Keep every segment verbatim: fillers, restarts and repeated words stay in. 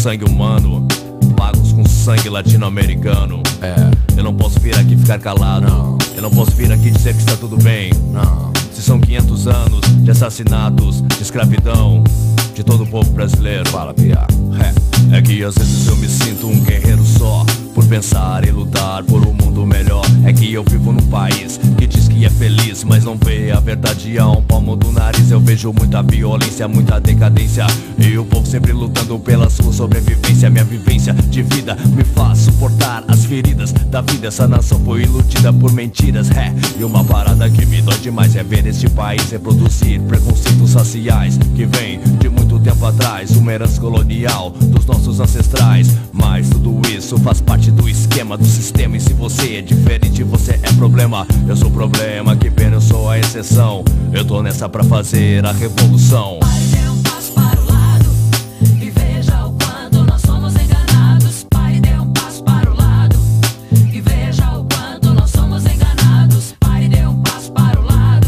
sangue humano, pagos com sangue latino-americano. É. Eu não posso vir aqui ficar calado. Não. Eu não posso vir aqui dizer que está tudo bem. Não. Se são quinhentos anos de assassinatos, de escravidão de todo o povo brasileiro. Fala, piá. É, é que às vezes eu me sinto um guerreiro só, por pensar e lutar por um mundo melhor. É que eu vivo num país que diz que é feliz, mas não vê a verdade a um palmo do nariz. Eu vejo muita violência, muita decadência, e o povo sempre lutando pela sua sobrevivência. Minha vivência de vida me faz suportar as feridas da vida. Essa nação foi iludida por mentiras, é. E uma parada que me dói demais é ver este país reproduzir preconceitos raciais que vem de muito tempo atrás, uma herança colonial dos nossos ancestrais. Mas tudo isso faz parte do esquema, do sistema. E se você é diferente, você é problema. Eu sou problema, que pena, eu sou a exceção. Eu tô nessa pra fazer a revolução. Pai, dê um passo para o lado e veja o quanto nós somos enganados. Pai, dê um passo para o lado e veja o quanto nós somos enganados. Pai, dê um passo para o lado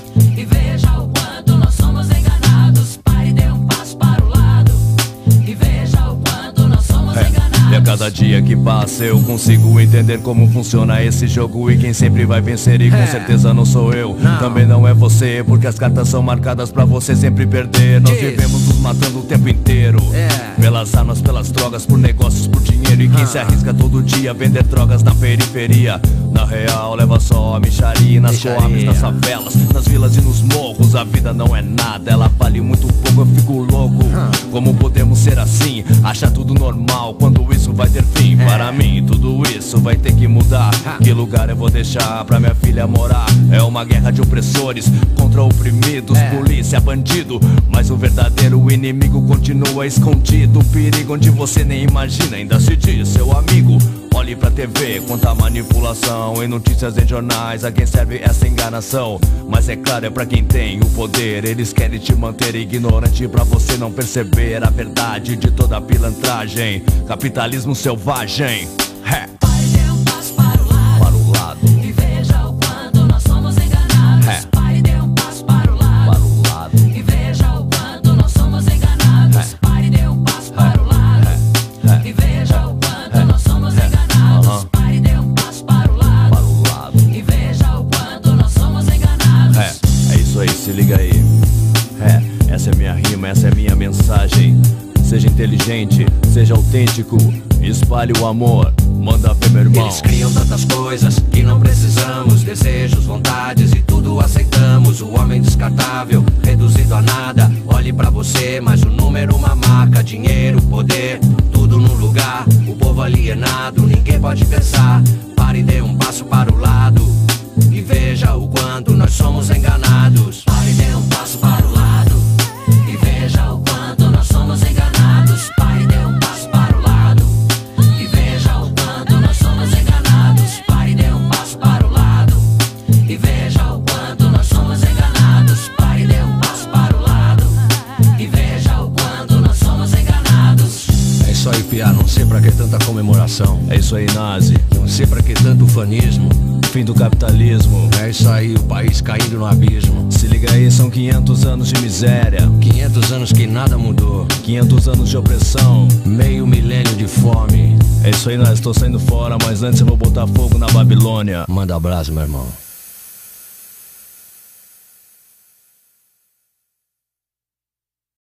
e veja o quanto nós somos enganados. Pai, dê um passo para o lado e veja o quanto nós somos É. enganados. E a cada dia que passa eu consigo entender como funciona esse jogo e quem sempre vai vencer, e com É. certeza não sou eu, Não. também não é você, porque as cartas são marcadas pra você sempre perder. Nós Isso. vivemos nos matando o tempo inteiro, É. pelas armas, pelas drogas, por negócios, por dinheiro. E quem Ah. se arrisca todo dia a vender drogas na periferia, na real leva só a micharia. Nas Micharia. coabs, nas favelas, nas vilas e nos morros, a vida não é nada, ela vale muito pouco, eu fico louco. Ah. Como podemos ser assim, achar tudo normal, quando isso vai ter fim? É. Para mim tudo isso vai ter que mudar. Ah. Que lugar eu vou deixar pra minha filha morar? É uma guerra de opressores contra oprimidos, É. polícia, bandido, mas o verdadeiro inimigo continua escondido. O perigo onde você nem imagina ainda se diz seu amigo. Olhe pra T V, quanta manipulação em notícias em jornais. A quem serve essa enganação? Mas é claro, é pra quem tem o poder. Eles querem te manter ignorante pra você não perceber a verdade de toda a pilantragem. Capitalismo selvagem. É, Pai, dê um passo para o lado para o lado, e veja o quanto nós somos enganados. É. Pai, dê um passo para o lado para o lado. e veja o quanto nós somos enganados. É. Pai, dê um passo para o lado É, e veja o quanto nós somos enganados. Aham. Pai, dê um passo para o lado para o lado. e veja o quanto nós somos enganados. É, é isso aí, se liga aí. É, essa é minha rima, essa é minha mensagem. Seja inteligente, seja autêntico, espalhe o amor, manda ver, meu irmão. Eles criam tantas coisas que não precisamos, desejos, vontades e tudo aceitamos. O homem descartável, reduzido a nada. Olhe pra você, mais um número, uma marca. Dinheiro, poder, tudo num lugar. O povo alienado, ninguém pode pensar. Pare e dê um passo para o lado e veja o quanto nós somos enganados. Pai, dê um passo para o lado e veja o quanto nós somos enganados. Pai, dê um passo para o lado e veja o quanto nós somos enganados. Pai, dê um passo para o lado e veja o quanto nós somos enganados. Pai, dê um passo para o lado e veja o quanto nós somos enganados. É isso aí, piá, não sei pra que tanta comemoração. É isso aí, nazi, Não sei pra que tanto fanismo. fim do capitalismo. É isso aí, o país caindo no abismo. Se liga aí, são quinhentos anos de miséria, quinhentos anos que nada mudou. quinhentos anos de opressão. Meio milênio de fome. É isso aí, nós, tô saindo fora, mas antes eu vou botar fogo na Babilônia. Manda abraço, meu irmão.